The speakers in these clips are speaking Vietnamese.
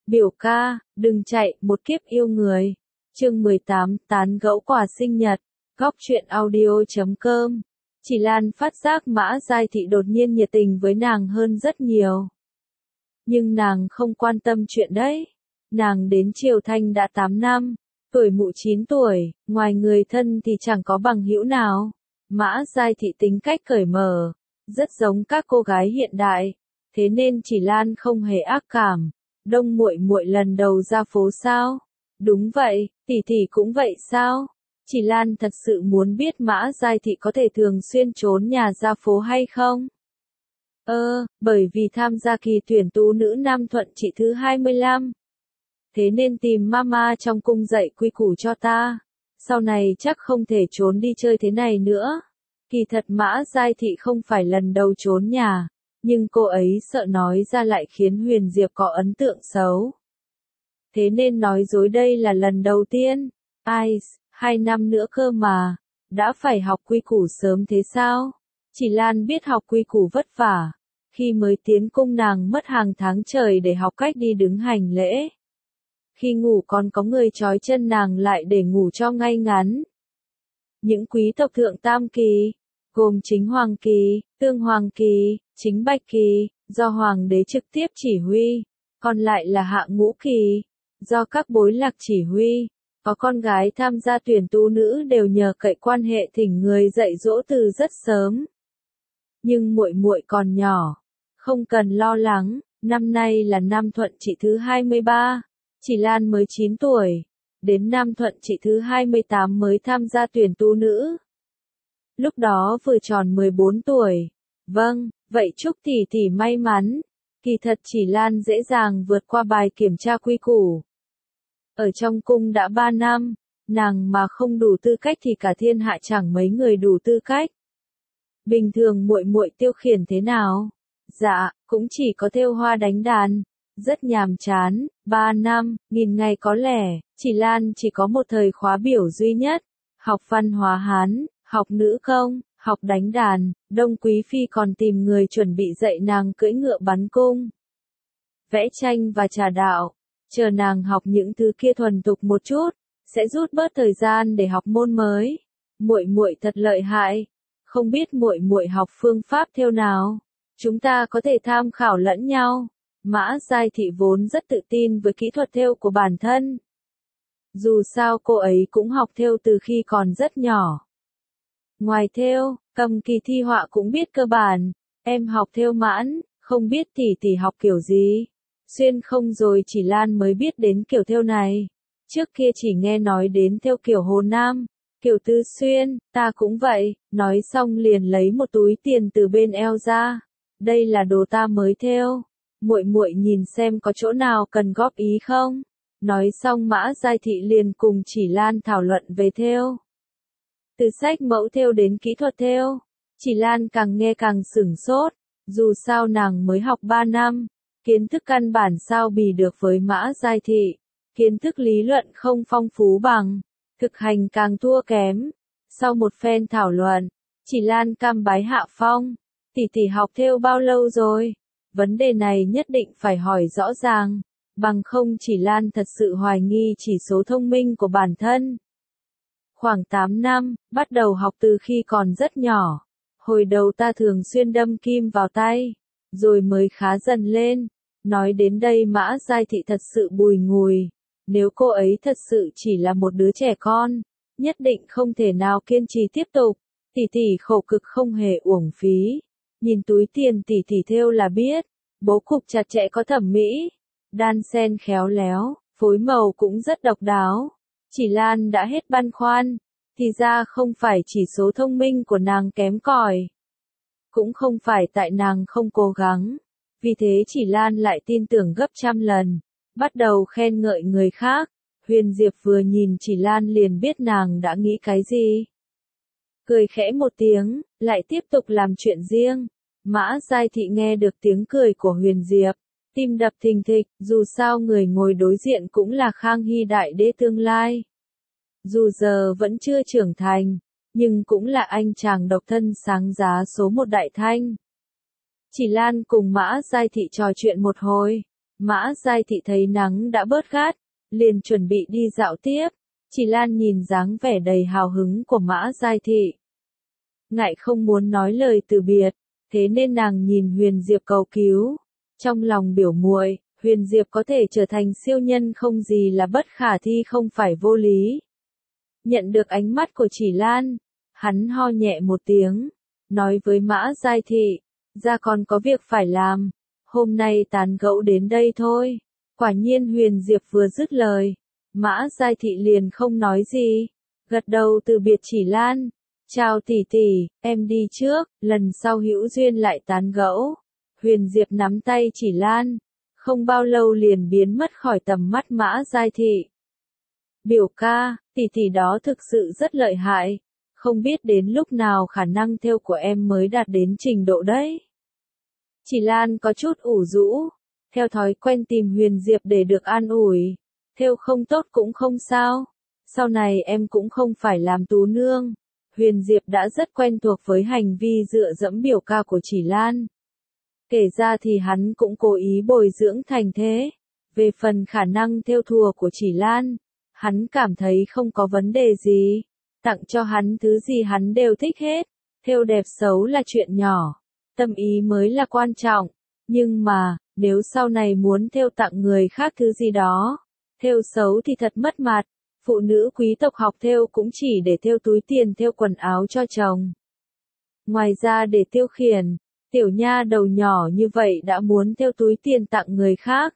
Biểu ca, đừng chạy, một kiếp yêu người. Chương 18, tán gẫu quà sinh nhật. Góc truyện audio.com. Chỉ Lan phát giác Mã Giai Thị đột nhiên nhiệt tình với nàng hơn rất nhiều. Nhưng nàng không quan tâm chuyện đấy. Nàng đến Triều Thanh đã 8 năm, tuổi mụ 9 tuổi, ngoài người thân thì chẳng có bằng hữu nào. Mã Giai Thị tính cách cởi mở, rất giống các cô gái hiện đại, thế nên Chỉ Lan không hề ác cảm. Đông muội muội lần đầu ra phố sao? Đúng vậy, tỷ tỷ cũng vậy sao? Chỉ Lan thật sự muốn biết Mã Giai Thị có thể thường xuyên trốn nhà ra phố hay không? Bởi vì tham gia kỳ tuyển tú nữ Nam Thuận Trị thứ 25. Thế nên tìm mama trong cung dạy quy củ cho ta. Sau này chắc không thể trốn đi chơi thế này nữa. Kỳ thật Mã Giai Thị không phải lần đầu trốn nhà, nhưng cô ấy sợ nói ra lại khiến Huyền Diệp có ấn tượng xấu. Thế nên nói dối đây là lần đầu tiên. Ai, 2 năm nữa cơ mà, đã phải học quy củ sớm thế sao? Chỉ Lan biết học quy củ vất vả. Khi mới tiến cung nàng mất hàng tháng trời để học cách đi đứng hành lễ. Khi ngủ còn có người trói chân nàng lại để ngủ cho ngay ngắn. Những quý tộc thượng tam kỳ, gồm chính hoàng kỳ, tương hoàng kỳ, chính bạch kỳ, do hoàng đế trực tiếp chỉ huy, còn lại là hạ ngũ kỳ, do các bối lạc chỉ huy. Có con gái tham gia tuyển tú nữ đều nhờ cậy quan hệ thỉnh người dạy dỗ từ rất sớm. Nhưng muội muội còn nhỏ, không cần lo lắng, năm nay là Nam Thuận Trị thứ 23, Chỉ Lan mới 9 tuổi, đến Nam Thuận Trị thứ 28 mới tham gia tuyển tú nữ. Lúc đó vừa tròn 14 tuổi. Vâng, vậy chúc tỷ tỷ may mắn. Kỳ thật Chỉ Lan dễ dàng vượt qua bài kiểm tra quy củ. Ở trong cung đã 3 năm, nàng mà không đủ tư cách thì cả thiên hạ chẳng mấy người đủ tư cách. Bình thường muội muội tiêu khiển thế nào? Dạ, cũng chỉ có thêu hoa đánh đàn, rất nhàm chán. 3 năm, nghìn ngày có lẽ, Chỉ Lan chỉ có một thời khóa biểu duy nhất, học văn hóa Hán, học nữ công, học đánh đàn. Đông Quý Phi còn tìm người chuẩn bị dạy nàng cưỡi ngựa bắn cung, vẽ tranh và trà đạo. Chờ nàng học những thứ kia thuần thục một chút, sẽ rút bớt thời gian để học môn mới. Muội muội thật lợi hại, không biết muội muội học phương pháp thêu nào, chúng ta có thể tham khảo lẫn nhau. Mã Giai Thị vốn rất tự tin với kỹ thuật thêu của bản thân. Dù sao cô ấy cũng học thêu từ khi còn rất nhỏ. Ngoài thêu, cầm kỳ thi họa cũng biết cơ bản. Em học thêu mãn, không biết tỷ tỷ học kiểu gì. Xuyên không rồi Chỉ Lan mới biết đến kiểu thêu này. Trước kia chỉ nghe nói đến thêu kiểu Hồ Nam, kiểu Tư Xuyên, ta cũng vậy. Nói xong liền lấy một túi tiền từ bên eo ra. Đây là đồ ta mới thêu. Muội muội nhìn xem có chỗ nào cần góp ý không? Nói xong Mã Giai Thị liền cùng Chỉ Lan thảo luận về thêu. Từ sách mẫu thêu đến kỹ thuật thêu, Chỉ Lan càng nghe càng sửng sốt. Dù sao nàng mới học 3 năm, kiến thức căn bản sao bì được với Mã Giai Thị. Kiến thức lý luận không phong phú bằng, thực hành càng thua kém. Sau một phen thảo luận, Chỉ Lan cam bái hạ phong. Tỷ tỷ học thêu bao lâu rồi? Vấn đề này nhất định phải hỏi rõ ràng, bằng không Chỉ Lan thật sự hoài nghi chỉ số thông minh của bản thân. Khoảng 8 năm, bắt đầu học từ khi còn rất nhỏ. Hồi đầu ta thường xuyên đâm kim vào tay, rồi mới khá dần lên. Nói đến đây Mã Giai Thị thật sự bùi ngùi. Nếu cô ấy thật sự chỉ là một đứa trẻ con, nhất định không thể nào kiên trì tiếp tục. Tỷ tỷ khổ cực không hề uổng phí. Nhìn túi tiền tỷ tỷ thêu là biết, bố cục chặt chẽ có thẩm mỹ, đan xen khéo léo, phối màu cũng rất độc đáo. Chỉ Lan đã hết băn khoăn, thì ra không phải chỉ số thông minh của nàng kém cỏi, cũng không phải tại nàng không cố gắng. Vì thế Chỉ Lan lại tin tưởng gấp trăm lần, bắt đầu khen ngợi người khác. Huyền Diệp vừa nhìn Chỉ Lan liền biết nàng đã nghĩ cái gì. Cười khẽ một tiếng, lại tiếp tục làm chuyện riêng. Mã Giai Thị nghe được tiếng cười của Huyền Diệp, tim đập thình thịch. Dù sao người ngồi đối diện cũng là Khang Hy đại đế tương lai. Dù giờ vẫn chưa trưởng thành, nhưng cũng là anh chàng độc thân sáng giá số 1 Đại Thanh. Chỉ Lan cùng Mã Giai Thị trò chuyện một hồi, Mã Giai Thị thấy nắng đã bớt gắt, liền chuẩn bị đi dạo tiếp. Chỉ Lan nhìn dáng vẻ đầy hào hứng của Mã Giai Thị, ngại không muốn nói lời từ biệt, thế nên nàng nhìn Huyền Diệp cầu cứu. Trong lòng biểu muội, Huyền Diệp có thể trở thành siêu nhân không gì là bất khả thi, không phải vô lý. Nhận được ánh mắt của Chỉ Lan, hắn ho nhẹ một tiếng, nói với Mã Giai Thị, ra còn có việc phải làm, hôm nay tán gẫu đến đây thôi. Quả nhiên Huyền Diệp vừa dứt lời, Mã Giai Thị liền không nói gì, gật đầu từ biệt Chỉ Lan. Chào tỷ tỷ, em đi trước, lần sau hữu duyên lại tán gẫu. Huyền Diệp nắm tay Chỉ Lan, không bao lâu liền biến mất khỏi tầm mắt Mã Giai Thị. Biểu ca, tỷ tỷ đó thực sự rất lợi hại, không biết đến lúc nào khả năng thêu của em mới đạt đến trình độ đấy. Chỉ Lan có chút ủ rũ, theo thói quen tìm Huyền Diệp để được an ủi, thêu không tốt cũng không sao, sau này em cũng không phải làm tú nương. Huyền Diệp đã rất quen thuộc với hành vi dựa dẫm biểu ca của Chỉ Lan. Kể ra thì hắn cũng cố ý bồi dưỡng thành thế. Về phần khả năng thêu thùa của Chỉ Lan, hắn cảm thấy không có vấn đề gì. Tặng cho hắn thứ gì hắn đều thích hết. Thêu đẹp xấu là chuyện nhỏ, tâm ý mới là quan trọng. Nhưng mà, nếu sau này muốn thêu tặng người khác thứ gì đó, thêu xấu thì thật mất mặt. Phụ nữ quý tộc học thêu cũng chỉ để thêu túi tiền, thêu quần áo cho chồng. Ngoài ra để tiêu khiển, tiểu nha đầu nhỏ như vậy đã muốn thêu túi tiền tặng người khác.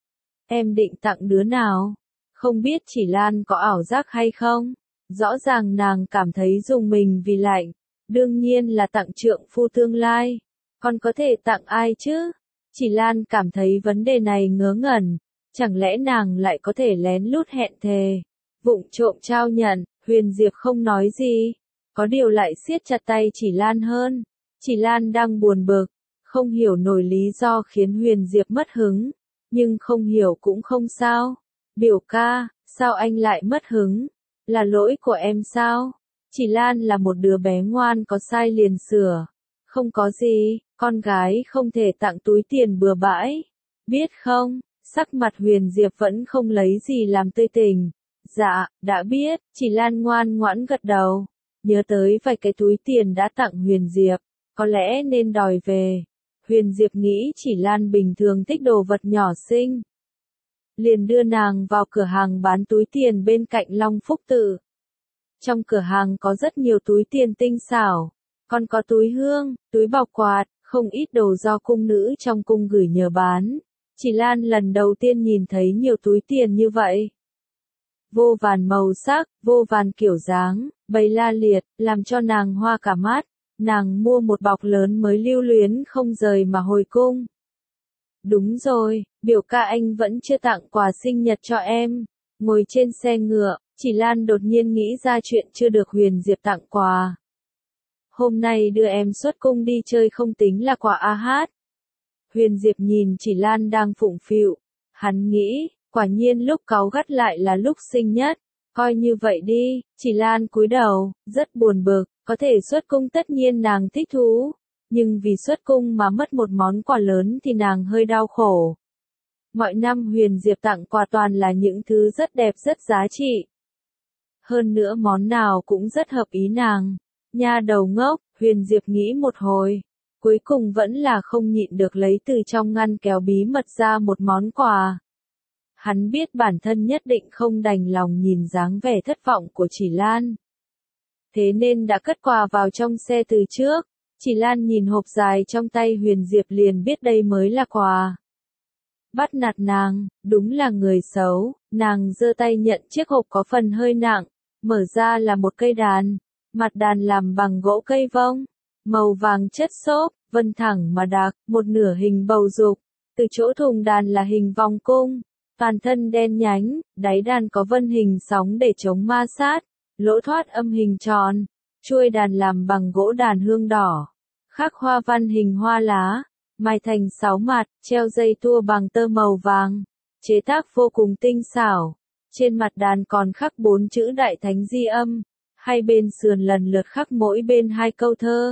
Em định tặng đứa nào? Không biết Chỉ Lan có ảo giác hay không? Rõ ràng nàng cảm thấy rùng mình vì lạnh. Đương nhiên là tặng trượng phu tương lai. Còn có thể tặng ai chứ? Chỉ Lan cảm thấy vấn đề này ngớ ngẩn. Chẳng lẽ nàng lại có thể lén lút hẹn thề, vụng trộm trao nhận? Huyền Diệp không nói gì, có điều lại siết chặt tay Chỉ Lan hơn. Chỉ Lan đang buồn bực, không hiểu nổi lý do khiến Huyền Diệp mất hứng, nhưng không hiểu cũng không sao. Biểu ca, sao anh lại mất hứng? Là lỗi của em sao? Chỉ Lan là một đứa bé ngoan, có sai liền sửa. Không có gì, con gái không thể tặng túi tiền bừa bãi. Biết không? Sắc mặt Huyền Diệp vẫn không lấy gì làm tươi tỉnh. Dạ, đã biết. Chỉ Lan ngoan ngoãn gật đầu. Nhớ tới vài cái túi tiền đã tặng Huyền Diệp, có lẽ nên đòi về. Huyền Diệp nghĩ Chỉ Lan bình thường thích đồ vật nhỏ xinh, liền đưa nàng vào cửa hàng bán túi tiền bên cạnh Long Phúc Tự. Trong cửa hàng có rất nhiều túi tiền tinh xảo, còn có túi hương, túi bọc quạt, không ít đồ do cung nữ trong cung gửi nhờ bán. Chỉ Lan lần đầu tiên nhìn thấy nhiều túi tiền như vậy. Vô vàn màu sắc, vô vàn kiểu dáng, bày la liệt, làm cho nàng hoa cả mắt. Nàng mua một bọc lớn mới lưu luyến không rời mà hồi cung. Đúng rồi, biểu ca anh vẫn chưa tặng quà sinh nhật cho em. Ngồi trên xe ngựa, Chỉ Lan đột nhiên nghĩ ra chuyện chưa được Huyền Diệp tặng quà. Hôm nay đưa em xuất cung đi chơi không tính là quà a hát. Huyền Diệp nhìn Chỉ Lan đang phụng phịu, hắn nghĩ, quả nhiên lúc cáu gắt lại là lúc xinh nhất. Coi như vậy đi. Chỉ Lan cúi đầu, rất buồn bực, có thể xuất cung tất nhiên nàng thích thú, nhưng vì xuất cung mà mất một món quà lớn thì nàng hơi đau khổ. Mọi năm Huyền Diệp tặng quà toàn là những thứ rất đẹp rất giá trị. Hơn nữa món nào cũng rất hợp ý nàng. Nha đầu ngốc, Huyền Diệp nghĩ một hồi, cuối cùng vẫn là không nhịn được lấy từ trong ngăn kéo bí mật ra một món quà. Hắn biết bản thân nhất định không đành lòng nhìn dáng vẻ thất vọng của Chỉ Lan, thế nên đã cất quà vào trong xe từ trước. Chỉ Lan nhìn hộp dài trong tay Huyền Diệp liền biết đây mới là quà. Bắt nạt nàng, đúng là người xấu. Nàng giơ tay nhận chiếc hộp có phần hơi nặng, mở ra là một cây đàn, mặt đàn làm bằng gỗ cây vông, màu vàng chất xốp, vân thẳng mà đặc, một nửa hình bầu dục, từ chỗ thùng đàn là hình vòng cung, toàn thân đen nhánh, đáy đàn có vân hình sóng để chống ma sát, lỗ thoát âm hình tròn, chuôi đàn làm bằng gỗ đàn hương đỏ, khắc hoa văn hình hoa lá, mài thành 6 mặt, treo dây tua bằng tơ màu vàng, chế tác vô cùng tinh xảo. Trên mặt đàn còn khắc 4 chữ Đại Thánh Di Âm, hai bên sườn lần lượt khắc mỗi bên 2 câu thơ.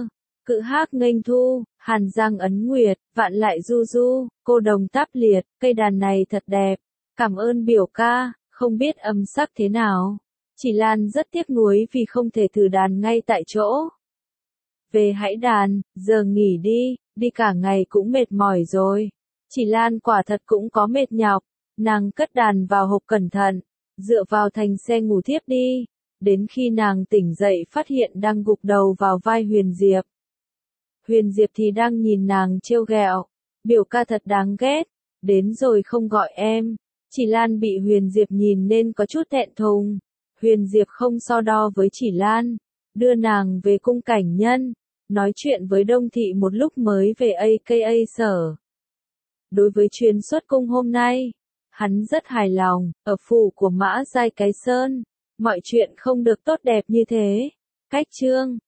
Cự Hác nghênh thu, Hàn Giang ấn nguyệt, vạn lại du du, cô đồng táp liệt, cây đàn này thật đẹp. Cảm ơn biểu ca, không biết âm sắc thế nào. Chỉ Lan rất tiếc nuối vì không thể thử đàn ngay tại chỗ. Về hãy đàn, giờ nghỉ đi cả ngày cũng mệt mỏi rồi. Chỉ Lan quả thật cũng có mệt nhọc, nàng cất đàn vào hộp cẩn thận, dựa vào thành xe ngủ thiếp đi. Đến khi nàng tỉnh dậy phát hiện đang gục đầu vào vai Huyền Diệp. Huyền Diệp thì đang nhìn nàng trêu ghẹo, biểu ca thật đáng ghét, đến rồi không gọi em. Chỉ Lan bị Huyền Diệp nhìn nên có chút thẹn thùng. Huyền Diệp không so đo với Chỉ Lan, đưa nàng về cung cảnh nhân, nói chuyện với Đông Thị một lúc mới về AKA sở. Đối với chuyến xuất cung hôm nay, hắn rất hài lòng, ở phủ của Mã Giai Cái Sơn, mọi chuyện không được tốt đẹp như thế. Cách chương